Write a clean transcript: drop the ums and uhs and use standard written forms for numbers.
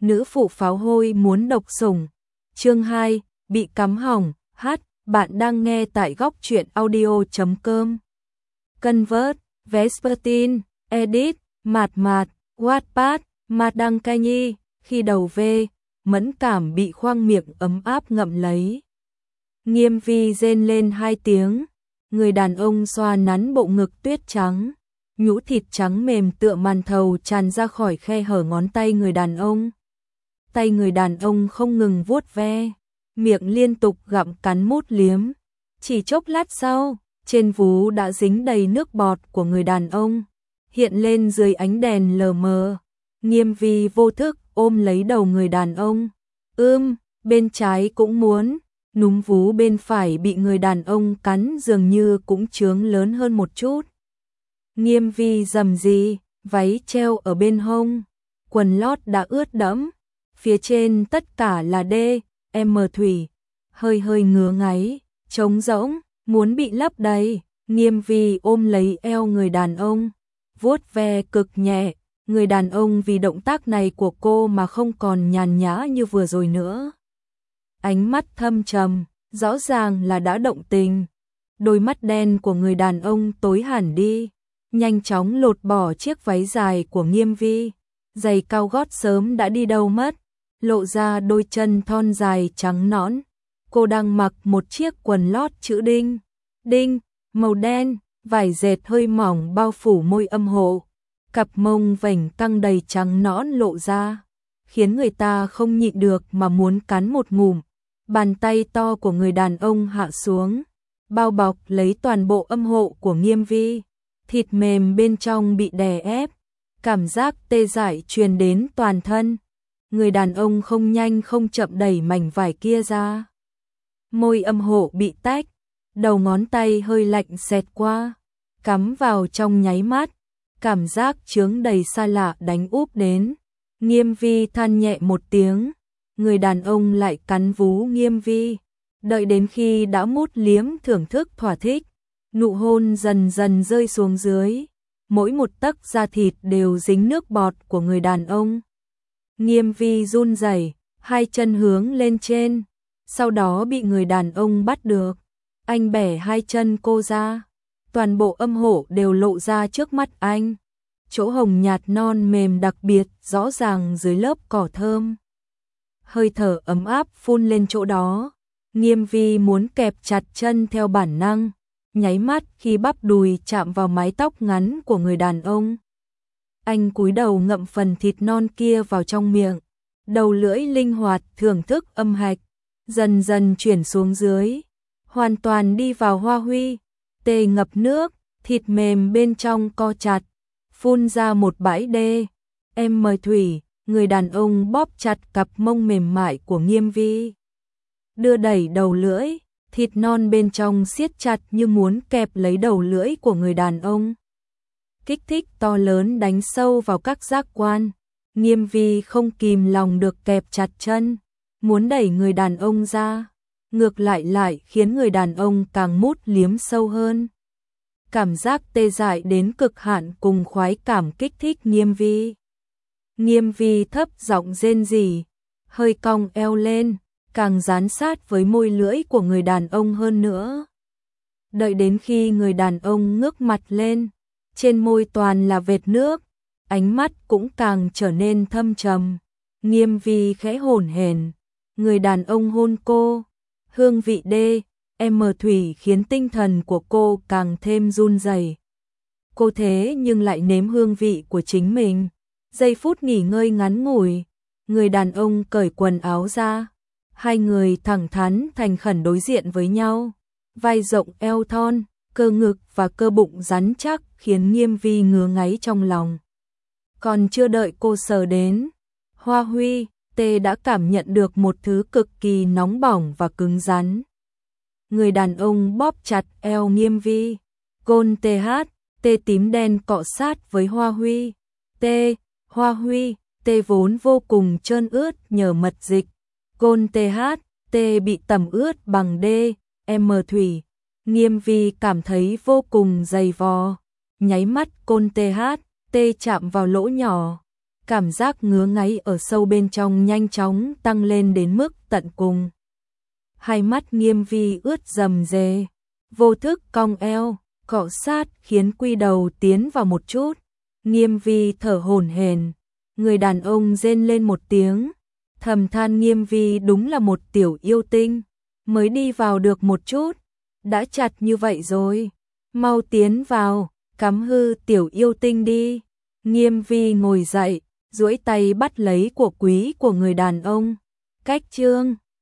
nữ phụ pháo hôi muốn độc sủng. Chương 2, bị cắm hỏng. Bạn đang nghe tại góc truyện audio.com. Convert, Vespertine, Edit, Mạt, Wattpad, Mạt Đăng Cai Nhi, khi đầu về, mẫn cảm bị khoang miệng ấm áp ngậm lấy. Nghiêm Vi rên lên 2 tiếng, người đàn ông xoa nắn bộ ngực tuyết trắng, nhũ thịt trắng mềm tựa màn thầu tràn ra khỏi khe hở ngón tay người đàn ông. Tay người đàn ông không ngừng vuốt ve, miệng liên tục gặm cắn mút liếm. Chỉ chốc lát sau, trên vú đã dính đầy nước bọt của người đàn ông, hiện lên dưới ánh đèn lờ mờ. Nghiêm Vi vô thức ôm lấy đầu người đàn ông. Bên trái cũng muốn, núm vú bên phải bị người đàn ông cắn dường như cũng trướng lớn hơn một chút. Nghiêm Vi rầm rì, váy treo ở bên hông, quần lót đã ướt đẫm, phía trên tất cả là DM thủy, hơi ngứa ngáy, trống rỗng, muốn bị lấp đầy. Nghiêm Vi ôm lấy eo người đàn ông, vuốt ve cực nhẹ, người đàn ông vì động tác này của cô mà không còn nhàn nhã như vừa rồi nữa. Ánh mắt thâm trầm, rõ ràng là đã động tình. Đôi mắt đen của người đàn ông tối hẳn đi, nhanh chóng lột bỏ chiếc váy dài của Nghiêm Vi. Giày cao gót sớm đã đi đâu mất, lộ ra đôi chân thon dài trắng nõn. Cô đang mặc một chiếc quần lót chữ đinh, màu đen, vải dệt hơi mỏng bao phủ môi âm hộ. Cặp mông vểnh căng đầy trắng nõn lộ ra, khiến người ta không nhịn được mà muốn cắn một ngụm. Bàn tay to của người đàn ông hạ xuống, bao bọc lấy toàn bộ âm hộ của Nghiêm Vi. Thịt mềm bên trong bị đè ép, cảm giác tê dại truyền đến toàn thân. Người đàn ông không nhanh không chậm đẩy mảnh vải kia ra. Môi âm hộ bị tách, đầu ngón tay hơi lạnh xẹt qua, cắm vào trong nháy mắt. Cảm giác chướng đầy xa lạ đánh úp đến. Nghiêm Vi than nhẹ một tiếng, người đàn ông lại cắn vú Nghiêm Vi. Đợi đến khi đã mút liếm thưởng thức thỏa thích, nụ hôn dần dần rơi xuống dưới, mỗi một tấc da thịt đều dính nước bọt của người đàn ông. Nghiêm Vi run rẩy, hai chân hướng lên trên, sau đó bị người đàn ông bắt được. Anh bẻ hai chân cô ra, toàn bộ âm hộ đều lộ ra trước mắt anh. Chỗ hồng nhạt non mềm đặc biệt rõ ràng dưới lớp cỏ thơm. Hơi thở ấm áp phun lên chỗ đó. Nghiêm Vi muốn kẹp chặt chân theo bản năng, nháy mắt khi bắp đùi chạm vào mái tóc ngắn của người đàn ông. Anh cúi đầu ngậm phần thịt non kia vào trong miệng, đầu lưỡi linh hoạt thưởng thức âm hạch, dần dần chuyển xuống dưới, hoàn toàn đi vào hoa huy. Tê ngập nước, thịt mềm bên trong co chặt, phun ra một bãi DM thủy. Người đàn ông bóp chặt cặp mông mềm mại của Nghiêm Vi, đưa đẩy đầu lưỡi, thịt non bên trong siết chặt như muốn kẹp lấy đầu lưỡi của người đàn ông. Kích thích to lớn đánh sâu vào các giác quan. Nghiêm Vi không kìm lòng được kẹp chặt chân, muốn đẩy người đàn ông ra, ngược lại khiến người đàn ông càng mút liếm sâu hơn. Cảm giác tê dại đến cực hạn cùng khoái cảm kích thích Nghiêm Vi. Nghiêm Vi thấp giọng rên rỉ, hơi cong eo lên, càng dán sát với môi lưỡi của người đàn ông hơn nữa. Đợi đến khi người đàn ông ngước mặt lên, trên môi toàn là vệt nước, ánh mắt cũng càng trở nên thâm trầm. Nghiêm Vi khẽ hổn hển, người đàn ông hôn cô, hương vị DM thủy khiến tinh thần của cô càng thêm run rẩy. Cô thế nhưng lại nếm hương vị của chính mình. Giây phút nghỉ ngơi ngắn ngủi, người đàn ông cởi quần áo ra, hai người thẳng thắn thành khẩn đối diện với nhau, vai rộng eo thon, cơ ngực và cơ bụng rắn chắc khiến Nghiêm Vi ngứa ngáy trong lòng. Còn chưa đợi cô sờ đến, Hoa Huy, Tê đã cảm nhận được một thứ cực kỳ nóng bỏng và cứng rắn. Người đàn ông bóp chặt eo Nghiêm Vi, gôn Tê tím đen cọ sát với Hoa Huy. Hoa Huy, Tê vốn vô cùng trơn ướt nhờ mật dịch. Gôn Tê bị tẩm ướt bằng DM thủy. Nghiêm Vi cảm thấy vô cùng dày vò. Nháy mắt côn Tê chạm vào lỗ nhỏ. cảm giác ngứa ngáy ở sâu bên trong nhanh chóng tăng lên đến mức tận cùng. Hai mắt Nghiêm Vi ướt rầm rề, vô thức cong eo, cọ sát khiến Quy Đầu tiến vào một chút. Nghiêm Vi thở hổn hển, người đàn ông rên lên một tiếng, thầm than Nghiêm Vi đúng là một tiểu yêu tinh, mới đi vào được một chút, đã chặt như vậy rồi, mau tiến vào, cắm hư tiểu yêu tinh đi. Nghiêm Vi ngồi dậy, duỗi tay bắt lấy của quý của người đàn ông. Cách chương